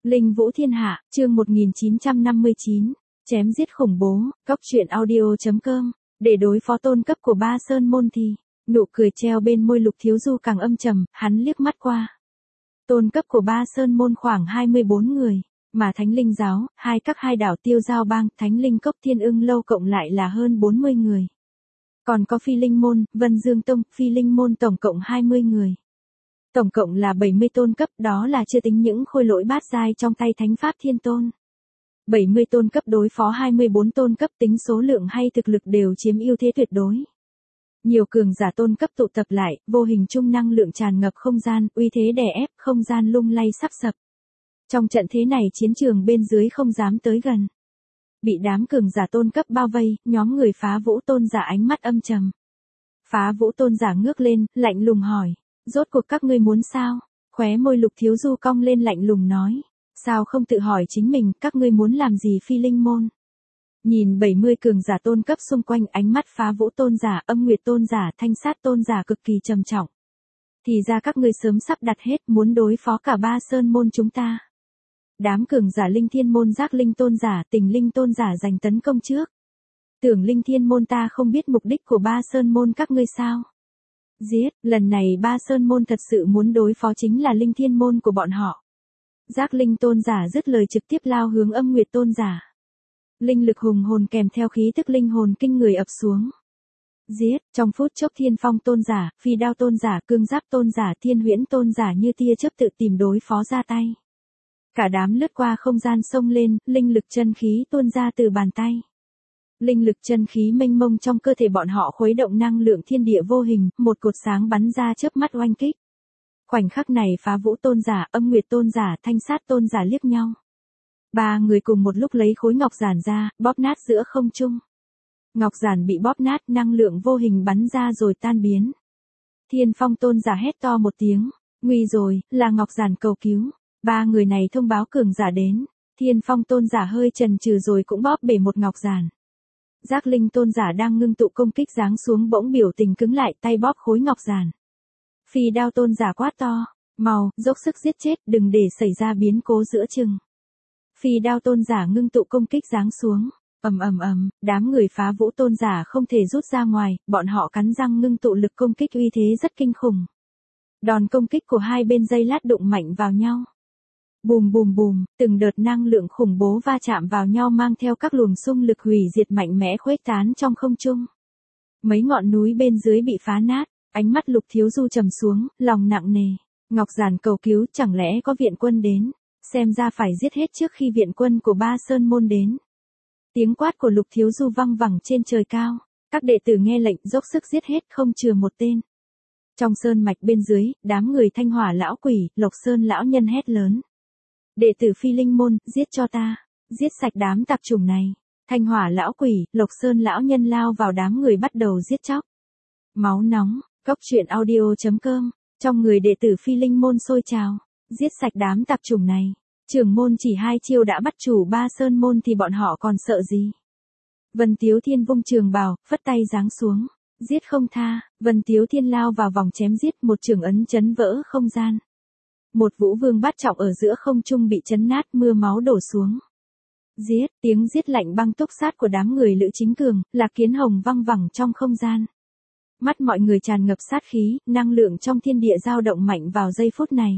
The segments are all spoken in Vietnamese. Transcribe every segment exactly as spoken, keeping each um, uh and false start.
Linh Vũ Thiên Hạ, chương một nghìn chín trăm năm mươi chín, chém giết khủng bố, góc truyện audio.com, để đối phó tôn cấp của Ba Sơn Môn thì, nụ cười treo bên môi Lục Thiếu Du càng âm trầm, hắn liếc mắt qua. Tôn cấp của Ba Sơn Môn khoảng hai mươi bốn người, mà Thánh Linh Giáo, hai các hai đảo Tiêu Giao Bang, Thánh Linh Cốc Thiên Ưng Lâu cộng lại là hơn bốn mươi người. Còn có Phi Linh Môn, Vân Dương Tông, Phi Linh Môn tổng cộng hai mươi người. Tổng cộng là bảy mươi tôn cấp, đó là chưa tính những khôi lỗi bát giai trong tay Thánh Pháp Thiên Tôn. bảy mươi tôn cấp đối phó hai mươi bốn tôn cấp, tính số lượng hay thực lực đều chiếm ưu thế tuyệt đối. Nhiều cường giả tôn cấp tụ tập lại, vô hình trung năng lượng tràn ngập không gian, uy thế đè ép, không gian lung lay sắp sập. Trong trận thế này chiến trường bên dưới không dám tới gần. Bị đám cường giả tôn cấp bao vây, nhóm người Phá Vũ Tôn giả ánh mắt âm trầm. Phá Vũ Tôn giả ngước lên, lạnh lùng hỏi, rốt cuộc các ngươi muốn sao? Khóe môi Lục Thiếu Du cong lên lạnh lùng nói, sao không tự hỏi chính mình, các ngươi muốn làm gì Phi Linh Môn? Nhìn bảy mươi cường giả tôn cấp xung quanh, ánh mắt Phá Vũ Tôn giả, Âm Nguyệt Tôn giả, Thanh Sát Tôn giả cực kỳ trầm trọng. Thì ra các ngươi sớm sắp đặt hết, muốn đối phó cả Ba Sơn Môn chúng ta. Đám cường giả Linh Thiên Môn, Giác Linh Tôn giả, Tình Linh Tôn giả giành tấn công trước. Tưởng Linh Thiên Môn ta không biết mục đích của Ba Sơn Môn các ngươi sao? Giết, lần này Ba Sơn Môn thật sự muốn đối phó chính là Linh Thiên Môn của bọn họ. Giác Linh Tôn giả dứt lời trực tiếp lao hướng Âm Nguyệt Tôn giả. Linh lực hùng hồn kèm theo khí tức linh hồn kinh người ập xuống. Giết, trong phút chốc Thiên Phong Tôn giả, Phi Đao Tôn giả, Cương Giáp Tôn giả, Thiên Huyễn Tôn giả như tia chớp tự tìm đối phó ra tay. Cả đám lướt qua không gian xông lên, linh lực chân khí tuôn ra từ bàn tay. Linh lực chân khí mênh mông trong cơ thể bọn họ khuấy động năng lượng thiên địa vô hình, một cột sáng bắn ra chớp mắt oanh kích. Khoảnh khắc này Phá Vũ Tôn giả, Âm Nguyệt Tôn giả, Thanh Sát Tôn giả liếc nhau. Ba người cùng một lúc lấy khối ngọc giản ra, bóp nát giữa không trung. Ngọc giản bị bóp nát, năng lượng vô hình bắn ra rồi tan biến. Thiên Phong Tôn giả hét to một tiếng, nguy rồi, là ngọc giản cầu cứu. Ba người này thông báo cường giả đến. Thiên Phong Tôn giả hơi chần chừ rồi cũng bóp bể một ngọc giản. Giác Linh Tôn giả đang ngưng tụ công kích giáng xuống bỗng biểu tình cứng lại, tay bóp khối ngọc giản. Phi Đao Tôn giả quát to, mau, dốc sức giết chết, đừng để xảy ra biến cố giữa chừng. Phi Đao Tôn giả ngưng tụ công kích giáng xuống, ầm ầm ầm, đám người Phá Vũ Tôn giả không thể rút ra ngoài, bọn họ cắn răng ngưng tụ lực công kích uy thế rất kinh khủng. Đòn công kích của hai bên dây lát đụng mạnh vào nhau. Bùm bùm bùm, từng đợt năng lượng khủng bố va chạm vào nhau mang theo các luồng xung lực hủy diệt mạnh mẽ khuếch tán trong không trung. Mấy ngọn núi bên dưới bị phá nát, ánh mắt Lục Thiếu Du trầm xuống, lòng nặng nề. Ngọc giản cầu cứu, chẳng lẽ có viện quân đến? Xem ra phải giết hết trước khi viện quân của Ba Sơn Môn đến. Tiếng quát của Lục Thiếu Du văng vẳng trên trời cao. Các đệ tử nghe lệnh dốc sức giết hết không chừa một tên. Trong sơn mạch bên dưới, đám người Thanh Hỏa lão quỷ, Lộc Sơn lão nhân hét lớn. Đệ tử Phi Linh Môn, giết cho ta, giết sạch đám tạp chủng này. Thanh Hỏa lão quỷ, Lộc Sơn lão nhân lao vào đám người bắt đầu giết chóc. Máu nóng, góc truyện audio.com, trong người đệ tử Phi Linh Môn sôi trào, giết sạch đám tạp chủng này. Trưởng môn chỉ hai chiêu đã bắt chủ Ba Sơn Môn thì bọn họ còn sợ gì? Vân Tiếu Thiên vung trường bào, phất tay giáng xuống, giết không tha. Vân Tiếu Thiên lao vào vòng chém giết, một trường ấn chấn vỡ không gian. Một vũ vương bát trọng ở giữa không trung bị chấn nát, mưa máu đổ xuống. Giết, tiếng giết lạnh băng túc sát của đám người Lữ Chính Cường, Lạc Kiến Hồng văng vẳng trong không gian. Mắt mọi người tràn ngập sát khí, năng lượng trong thiên địa dao động mạnh vào giây phút này.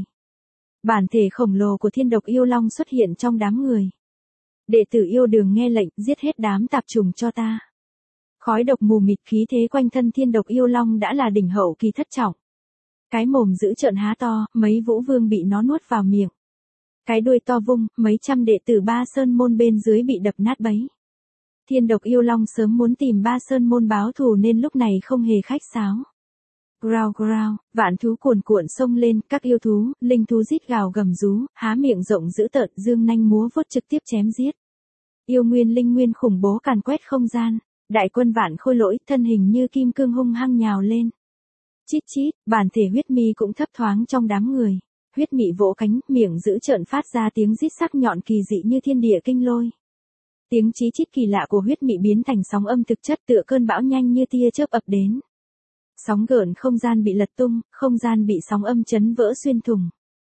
Bản thể khổng lồ của Thiên Độc Yêu Long xuất hiện trong đám người. Đệ tử Yêu Đường nghe lệnh, giết hết đám tạp trùng cho ta. Khói độc mù mịt, khí thế quanh thân Thiên Độc Yêu Long đã là đỉnh hậu kỳ thất trọng. Cái mồm dữ trợn há to, mấy vũ vương bị nó nuốt vào miệng. Cái đuôi to vung, mấy trăm đệ tử Ba Sơn Môn bên dưới bị đập nát bấy. Thiên Độc Yêu Long sớm muốn tìm Ba Sơn Môn báo thù nên lúc này không hề khách sáo. Growl growl, vạn thú cuồn cuộn xông lên, các yêu thú, linh thú rít gào gầm rú, há miệng rộng dữ tợn, dương nanh múa vuốt trực tiếp chém giết. Yêu nguyên linh nguyên khủng bố càn quét không gian, đại quân vạn khôi lỗi, thân hình như kim cương hung hăng nhào lên. Chít chít, bản thể huyết mi cũng thấp thoáng trong đám người. Huyết mị vỗ cánh, miệng giữ trợn phát ra tiếng rít sắc nhọn kỳ dị như thiên địa kinh lôi. Tiếng chí chít kỳ lạ của huyết mị biến thành sóng âm thực chất tựa cơn bão nhanh như tia chớp ập đến. Sóng gợn không gian bị lật tung, không gian bị sóng âm chấn vỡ xuyên thủng.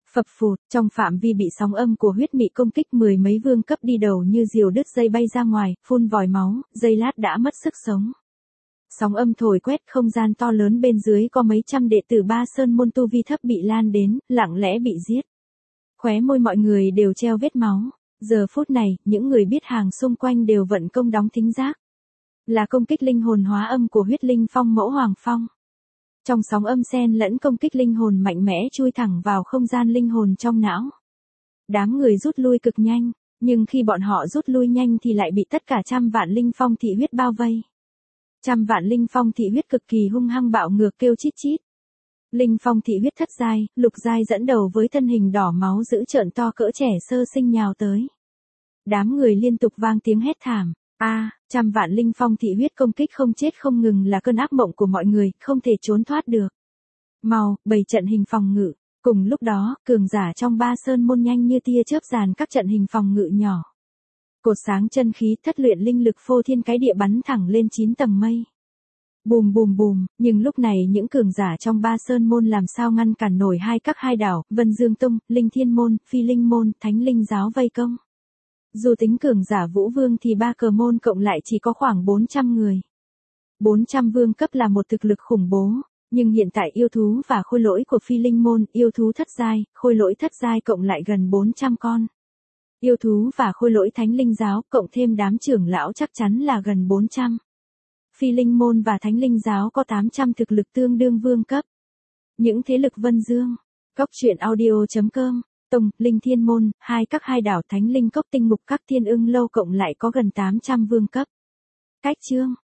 Phập phụt, trong phạm vi bị sóng âm của huyết mị công kích, mười mấy vương cấp đi đầu như diều đứt dây bay ra ngoài, phun vòi máu, giây lát đã mất sức sống. Sóng âm thổi quét, không gian to lớn bên dưới có mấy trăm đệ tử Ba Sơn môn tu vi thấp bị lan đến, lặng lẽ bị giết. Khóe môi mọi người đều treo vết máu. Giờ phút này, những người biết hàng xung quanh đều vận công đóng thính giác. Là công kích linh hồn hóa âm của huyết linh phong mẫu Hoàng Phong. Trong sóng âm xen lẫn công kích linh hồn mạnh mẽ chui thẳng vào không gian linh hồn trong não. Đám người rút lui cực nhanh, nhưng khi bọn họ rút lui nhanh thì lại bị tất cả trăm vạn linh phong thị huyết bao vây. Trăm vạn linh phong thị huyết cực kỳ hung hăng bạo ngược kêu chít chít. Linh phong thị huyết thất giai, lục giai dẫn đầu với thân hình đỏ máu dữ trợn to cỡ trẻ sơ sinh nhào tới. Đám người liên tục vang tiếng hét thảm. A, à, trăm vạn linh phong thị huyết công kích không chết không ngừng là cơn ác mộng của mọi người, không thể trốn thoát được. Mau, bày trận hình phòng ngự. Cùng lúc đó, cường giả trong Ba Sơn môn nhanh như tia chớp dàn các trận hình phòng ngự nhỏ. Cột sáng chân khí thất luyện linh lực phô thiên cái địa bắn thẳng lên chín tầng mây. Bùm bùm bùm, nhưng lúc này những cường giả trong Ba Sơn môn làm sao ngăn cản nổi hai các hai đảo, Vân Dương Tông, Linh Thiên môn, Phi Linh môn, Thánh Linh giáo vây công. Dù tính cường giả Vũ Vương thì ba cờ môn cộng lại chỉ có khoảng bốn trăm người. bốn trăm vương cấp là một thực lực khủng bố, nhưng hiện tại yêu thú và khôi lỗi của Phi Linh môn, yêu thú thất giai, khôi lỗi thất giai cộng lại gần bốn trăm con. Yêu thú và khôi lỗi Thánh Linh giáo cộng thêm đám trưởng lão chắc chắn là gần bốn trăm. Phi Linh môn và Thánh Linh giáo có tám trăm thực lực tương đương vương cấp. Những thế lực Vân Dương, Cốc truyện audio chấm com, Tông, Linh Thiên môn, hai các hai đảo Thánh Linh cốc tinh ngục các thiên ưng lâu cộng lại có gần tám trăm vương cấp. Cách chương